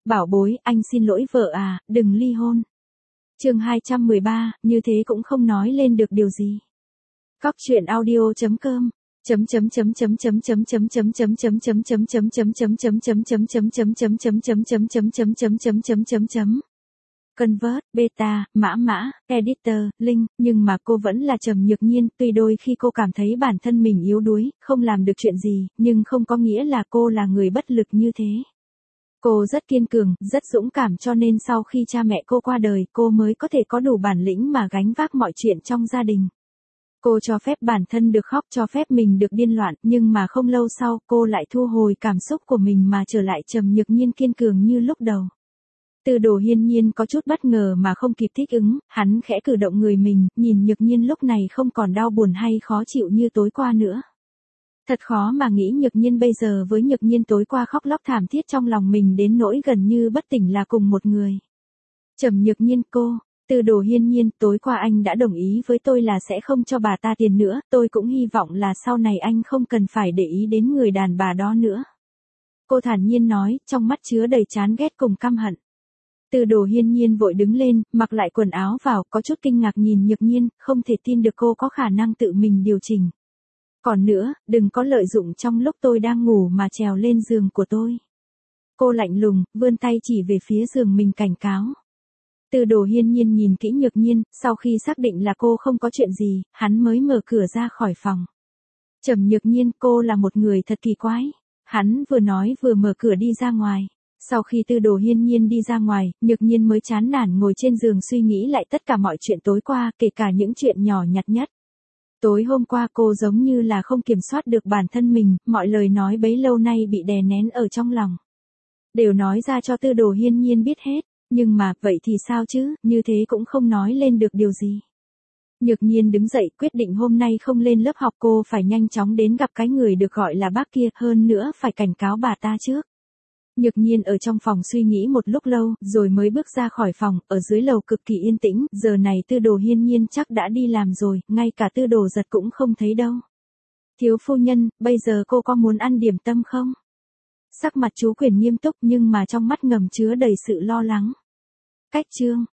bảo bối, anh xin lỗi vợ à, đừng ly hôn. Chương 213, như thế cũng không nói lên được điều gì. Cóc truyện audio.com Convert, beta, mã, editor, link, nhưng mà cô vẫn là Trầm Nhược Nhiên, tuy đôi khi cô cảm thấy bản thân mình yếu đuối, không làm được chuyện gì, nhưng không có nghĩa là cô là người bất lực như thế. Cô rất kiên cường, rất dũng cảm cho nên sau khi cha mẹ cô qua đời, cô mới có thể có đủ bản lĩnh mà gánh vác mọi chuyện trong gia đình. Cô cho phép bản thân được khóc, cho phép mình được điên loạn, nhưng mà không lâu sau, cô lại thu hồi cảm xúc của mình mà trở lại Trầm Nhược Nhiên kiên cường như lúc đầu. Từ Đồ Hiên Nhiên có chút bất ngờ mà không kịp thích ứng, hắn khẽ cử động người mình, nhìn Nhược Nhiên lúc này không còn đau buồn hay khó chịu như tối qua nữa. Thật khó mà nghĩ Nhược Nhiên bây giờ với Nhược Nhiên tối qua khóc lóc thảm thiết trong lòng mình đến nỗi gần như bất tỉnh là cùng một người. Trầm Nhược Nhiên cô, Từ Đồ Hiên Nhiên, tối qua anh đã đồng ý với tôi là sẽ không cho bà ta tiền nữa, tôi cũng hy vọng là sau này anh không cần phải để ý đến người đàn bà đó nữa. Cô thản nhiên nói, trong mắt chứa đầy chán ghét cùng căm hận. Từ Đồ Hiên Nhiên vội đứng lên, mặc lại quần áo vào, có chút kinh ngạc nhìn Nhược Nhiên, không thể tin được cô có khả năng tự mình điều chỉnh. Còn nữa, đừng có lợi dụng trong lúc tôi đang ngủ mà trèo lên giường của tôi. Cô lạnh lùng, vươn tay chỉ về phía giường mình cảnh cáo. Từ Đồ Hiên Nhiên nhìn kỹ Nhược Nhiên, sau khi xác định là cô không có chuyện gì, hắn mới mở cửa ra khỏi phòng. Trầm Nhược Nhiên, cô là một người thật kỳ quái. Hắn vừa nói vừa mở cửa đi ra ngoài. Sau khi Từ Đồ Hiên Nhiên đi ra ngoài, Nhược Nhiên mới chán nản ngồi trên giường suy nghĩ lại tất cả mọi chuyện tối qua, kể cả những chuyện nhỏ nhặt nhất. Tối hôm qua cô giống như là không kiểm soát được bản thân mình, mọi lời nói bấy lâu nay bị đè nén ở trong lòng. Đều nói ra cho Từ Đồ Hiên Nhiên biết hết, nhưng mà, vậy thì sao chứ, như thế cũng không nói lên được điều gì. Nhược Nhiên đứng dậy quyết định hôm nay không lên lớp học, cô phải nhanh chóng đến gặp cái người được gọi là bác kia, hơn nữa phải cảnh cáo bà ta trước. Nhược Nhiên ở trong phòng suy nghĩ một lúc lâu, rồi mới bước ra khỏi phòng, ở dưới lầu cực kỳ yên tĩnh, giờ này Từ Đồ Hiên Nhiên chắc đã đi làm rồi, ngay cả Tư Đồ Giật cũng không thấy đâu. Thiếu phu nhân, bây giờ cô có muốn ăn điểm tâm không? Sắc mặt chú Quyền nghiêm túc nhưng mà trong mắt ngầm chứa đầy sự lo lắng. Cách chương